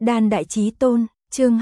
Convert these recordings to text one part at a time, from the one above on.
Đan Đại Chí Tôn, chương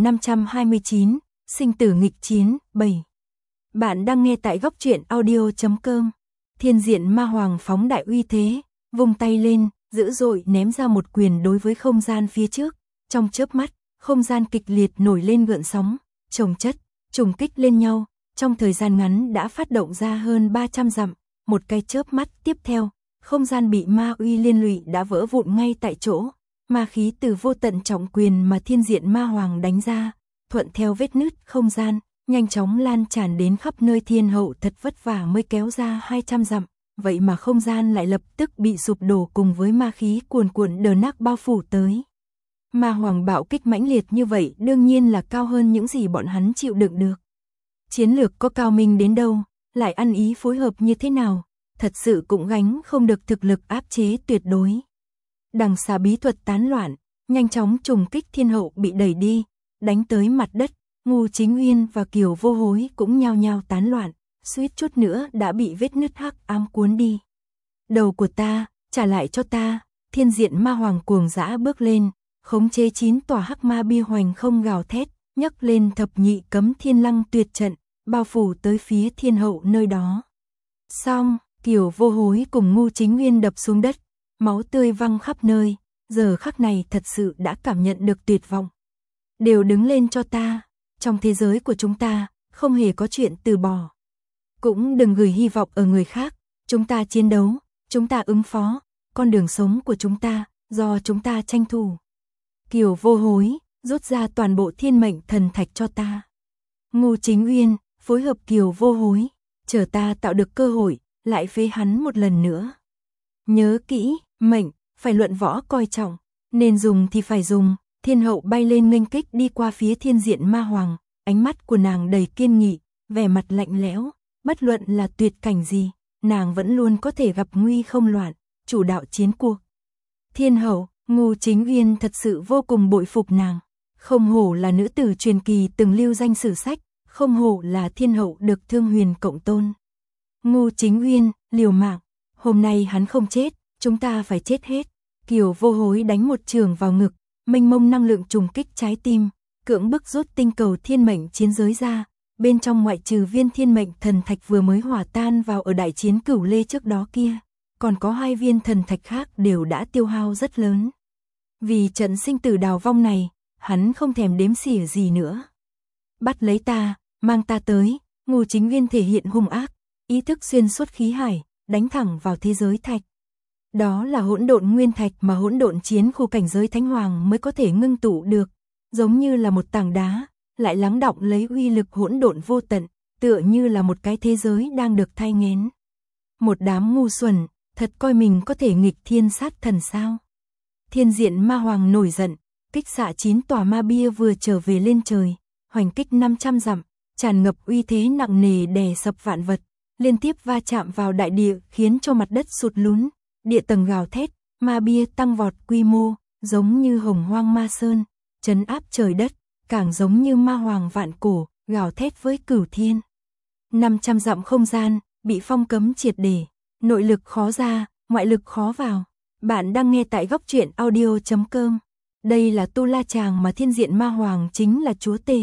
2529, sinh tử nghịch chiến, 7. Bạn đang nghe tại góc truyện audio.com. Thiên diện ma hoàng phóng đại uy thế, vung tay lên, dữ dội ném ra một quyền đối với không gian phía trước. Trong chớp mắt, không gian kịch liệt nổi lên gợn sóng, chồng chất, trùng kích lên nhau. Trong thời gian ngắn đã phát động ra hơn 300 dặm, một cái chớp mắt tiếp theo, không gian bị ma uy liên lụy đã vỡ vụn ngay tại chỗ. Ma khí từ vô tận trọng quyền mà thiên diện ma hoàng đánh ra, thuận theo vết nứt không gian, nhanh chóng lan tràn đến khắp nơi. Thiên hậu thật vất vả mới kéo ra 200 dặm, vậy mà không gian lại lập tức bị sụp đổ cùng với ma khí cuồn cuộn đờ nác bao phủ tới. Ma hoàng bạo kích mãnh liệt như vậy đương nhiên là cao hơn những gì bọn hắn chịu đựng được. Chiến lược có cao minh đến đâu, lại ăn ý phối hợp như thế nào, thật sự cũng gánh không được thực lực áp chế tuyệt đối. Đằng xa bí thuật tán loạn, nhanh chóng trùng kích thiên hậu bị đẩy đi, đánh tới mặt đất. Ngô Chính Uyên và Kiều Vô Hối cũng nhao nhao tán loạn, suýt chút nữa đã bị vết nứt hắc ám cuốn đi. Đầu của ta, trả lại cho ta. Thiên diện ma hoàng cuồng dã bước lên, khống chế 9 tòa hắc ma bi hoành không gào thét, nhấc lên thập nhị cấm thiên lăng tuyệt trận, bao phủ tới phía thiên hậu nơi đó. Xong, Kiều Vô Hối cùng Ngô Chính Uyên đập xuống đất, máu tươi văng khắp nơi, giờ khắc này thật sự đã cảm nhận được tuyệt vọng. Đều đứng lên cho ta, trong thế giới của chúng ta, không hề có chuyện từ bỏ. Cũng đừng gửi hy vọng ở người khác, chúng ta chiến đấu, chúng ta ứng phó, con đường sống của chúng ta, do chúng ta tranh thủ. Kiều Vô Hối, rút ra toàn bộ thiên mệnh thần thạch cho ta. Ngô Chính Uyên, phối hợp Kiều Vô Hối, chờ ta tạo được cơ hội, lại phế hắn một lần nữa. Nhớ kỹ, mệnh, phải luận võ coi trọng, nên dùng thì phải dùng. Thiên hậu bay lên nghênh kích đi qua phía thiên diện ma hoàng, ánh mắt của nàng đầy kiên nghị, vẻ mặt lạnh lẽo, bất luận là tuyệt cảnh gì, nàng vẫn luôn có thể gặp nguy không loạn, chủ đạo chiến cuộc. Thiên hậu, Ngô Chính Uyên thật sự vô cùng bội phục nàng, không hổ là nữ tử truyền kỳ từng lưu danh sử sách, không hổ là thiên hậu được Thương Huyền cộng tôn. Ngô Chính Uyên, liều mạng, hôm nay hắn không chết, chúng ta phải chết hết. Kiều Vô Hối đánh một trường vào ngực, mênh mông năng lượng trùng kích trái tim, cưỡng bức rút tinh cầu thiên mệnh chiến giới ra, bên trong ngoại trừ viên thiên mệnh thần thạch vừa mới hòa tan vào ở đại chiến Cửu Lê trước đó kia, còn có 2 viên thần thạch khác đều đã tiêu hao rất lớn. Vì trận sinh tử đào vong này, hắn không thèm đếm xỉa gì nữa. Bắt lấy ta, mang ta tới. Ngô Chính Uyên thể hiện hung ác, ý thức xuyên suốt khí hải, đánh thẳng vào thế giới thạch. Đó là hỗn độn nguyên thạch mà hỗn độn chiến khu cảnh giới thánh hoàng mới có thể ngưng tụ được, giống như là một tảng đá, lại lắng đọng lấy uy lực hỗn độn vô tận, tựa như là một cái thế giới đang được thay nghén. Một đám ngu xuẩn, thật coi mình có thể nghịch thiên sát thần sao? Thiên diện ma hoàng nổi giận, kích xạ 9 tòa ma bia vừa trở về lên trời, hoành kích 500 dặm, tràn ngập uy thế nặng nề đè sập vạn vật, liên tiếp va chạm vào đại địa khiến cho mặt đất sụt lún. Địa tầng gào thét, ma bia tăng vọt quy mô, giống như hồng hoang ma sơn, trấn áp trời đất, càng giống như ma hoàng vạn cổ, gào thét với cửu thiên. 500 dặm không gian, bị phong cấm triệt để, nội lực khó ra, ngoại lực khó vào. Bạn đang nghe tại góc truyện audio.com. Đây là Tu La Tràng mà thiên diện ma hoàng chính là chúa tể.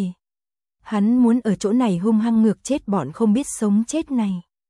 Hắn muốn ở chỗ này hung hăng ngược chết bọn không biết sống chết này.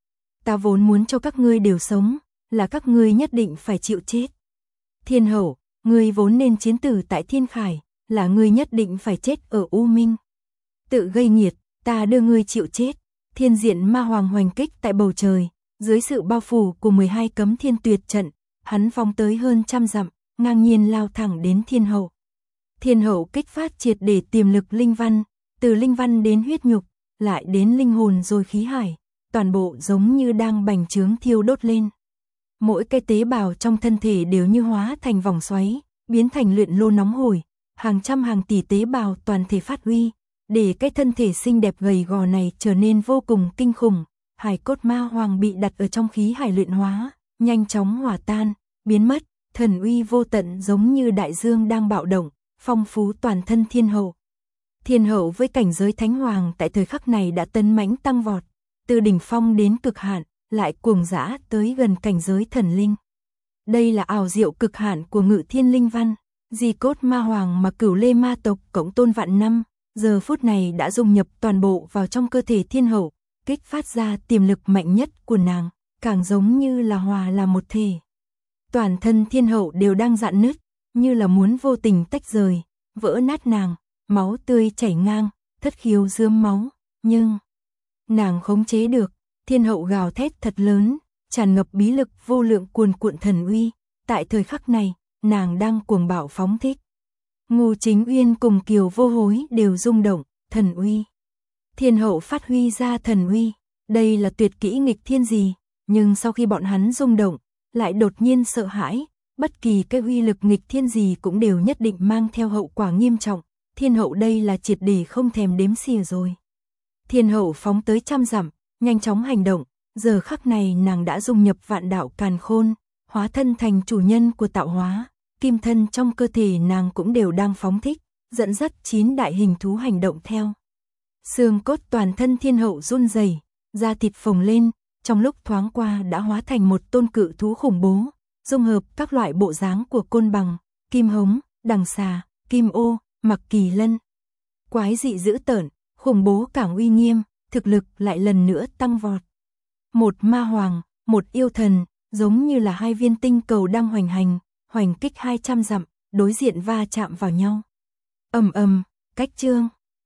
Ta vốn muốn cho các ngươi đều sống, là các ngươi nhất định phải chịu chết. Thiên hậu, ngươi vốn nên chiến tử tại Thiên Khải, là ngươi nhất định phải chết ở U Minh. Tự gây nghiệt, ta đưa ngươi chịu chết. Thiên diện ma hoàng hoành kích tại bầu trời, dưới sự bao phủ của 12 cấm thiên tuyệt trận, hắn phóng tới hơn 100 dặm, ngang nhiên lao thẳng đến thiên hậu. Thiên hậu kích phát triệt để tiềm lực linh văn, từ linh văn đến huyết nhục, lại đến linh hồn rồi khí hải, toàn bộ giống như đang bành trướng thiêu đốt lên. Mỗi cái tế bào trong thân thể đều như hóa thành vòng xoáy, biến thành luyện lô nóng hổi, hàng trăm hàng tỷ tế bào toàn thể phát huy, để cái thân thể xinh đẹp gầy gò này trở nên vô cùng kinh khủng. Hải cốt ma hoàng bị đặt ở trong khí hải luyện hóa, nhanh chóng hòa tan, biến mất, thần uy vô tận giống như đại dương đang bạo động, phong phú toàn thân thiên hậu. Thiên hậu với cảnh giới thánh hoàng tại thời khắc này đã tấn mãnh tăng vọt, từ đỉnh phong đến cực hạn, lại cuồng dã tới gần cảnh giới thần linh. Đây là ảo diệu cực hạn của Ngự Thiên Linh Văn, Di cốt ma hoàng mà Cửu Lê ma tộc cộng tôn vạn năm, giờ phút này đã dung nhập toàn bộ vào trong cơ thể thiên hậu, kích phát ra tiềm lực mạnh nhất của nàng, càng giống như là hòa là một thể. Toàn thân thiên hậu đều đang rạn nứt, như là muốn vô tình tách rời, vỡ nát nàng, máu tươi chảy ngang, thất khiếu rướm máu, nhưng nàng khống chế được, thiên hậu gào thét thật lớn, tràn ngập bí lực vô lượng cuồn cuộn thần uy, tại thời khắc này, nàng đang cuồng bạo phóng thích. Ngô Chính Uyên cùng Kiều Vô Hối đều rung động, thần uy. Thiên hậu phát huy ra thần uy, đây là tuyệt kỹ nghịch thiên gì, nhưng sau khi bọn hắn rung động, lại đột nhiên sợ hãi, bất kỳ cái uy lực nghịch thiên gì cũng đều nhất định mang theo hậu quả nghiêm trọng, thiên hậu đây là triệt để không thèm đếm xỉa rồi. Thiên hậu phóng tới trăm dặm, nhanh chóng hành động, giờ khắc này nàng đã dung nhập vạn đạo càn khôn, hóa thân thành chủ nhân của tạo hóa, kim thân trong cơ thể nàng cũng đều đang phóng thích, dẫn dắt 9 đại hình thú hành động theo. Xương cốt toàn thân thiên hậu run rẩy, da thịt phồng lên, trong lúc thoáng qua đã hóa thành một tôn cự thú khủng bố, dung hợp các loại bộ dáng của côn bằng, kim hống, đằng xà, kim ô, mặc kỳ lân. Quái dị dữ tợn, khủng bố càng uy nghiêm, thực lực lại lần nữa tăng vọt. Một ma hoàng, một yêu thần, giống như là hai viên tinh cầu đang hoành hành, hoành kích 200 dặm, đối diện va chạm vào nhau. Ầm ầm, cách chương.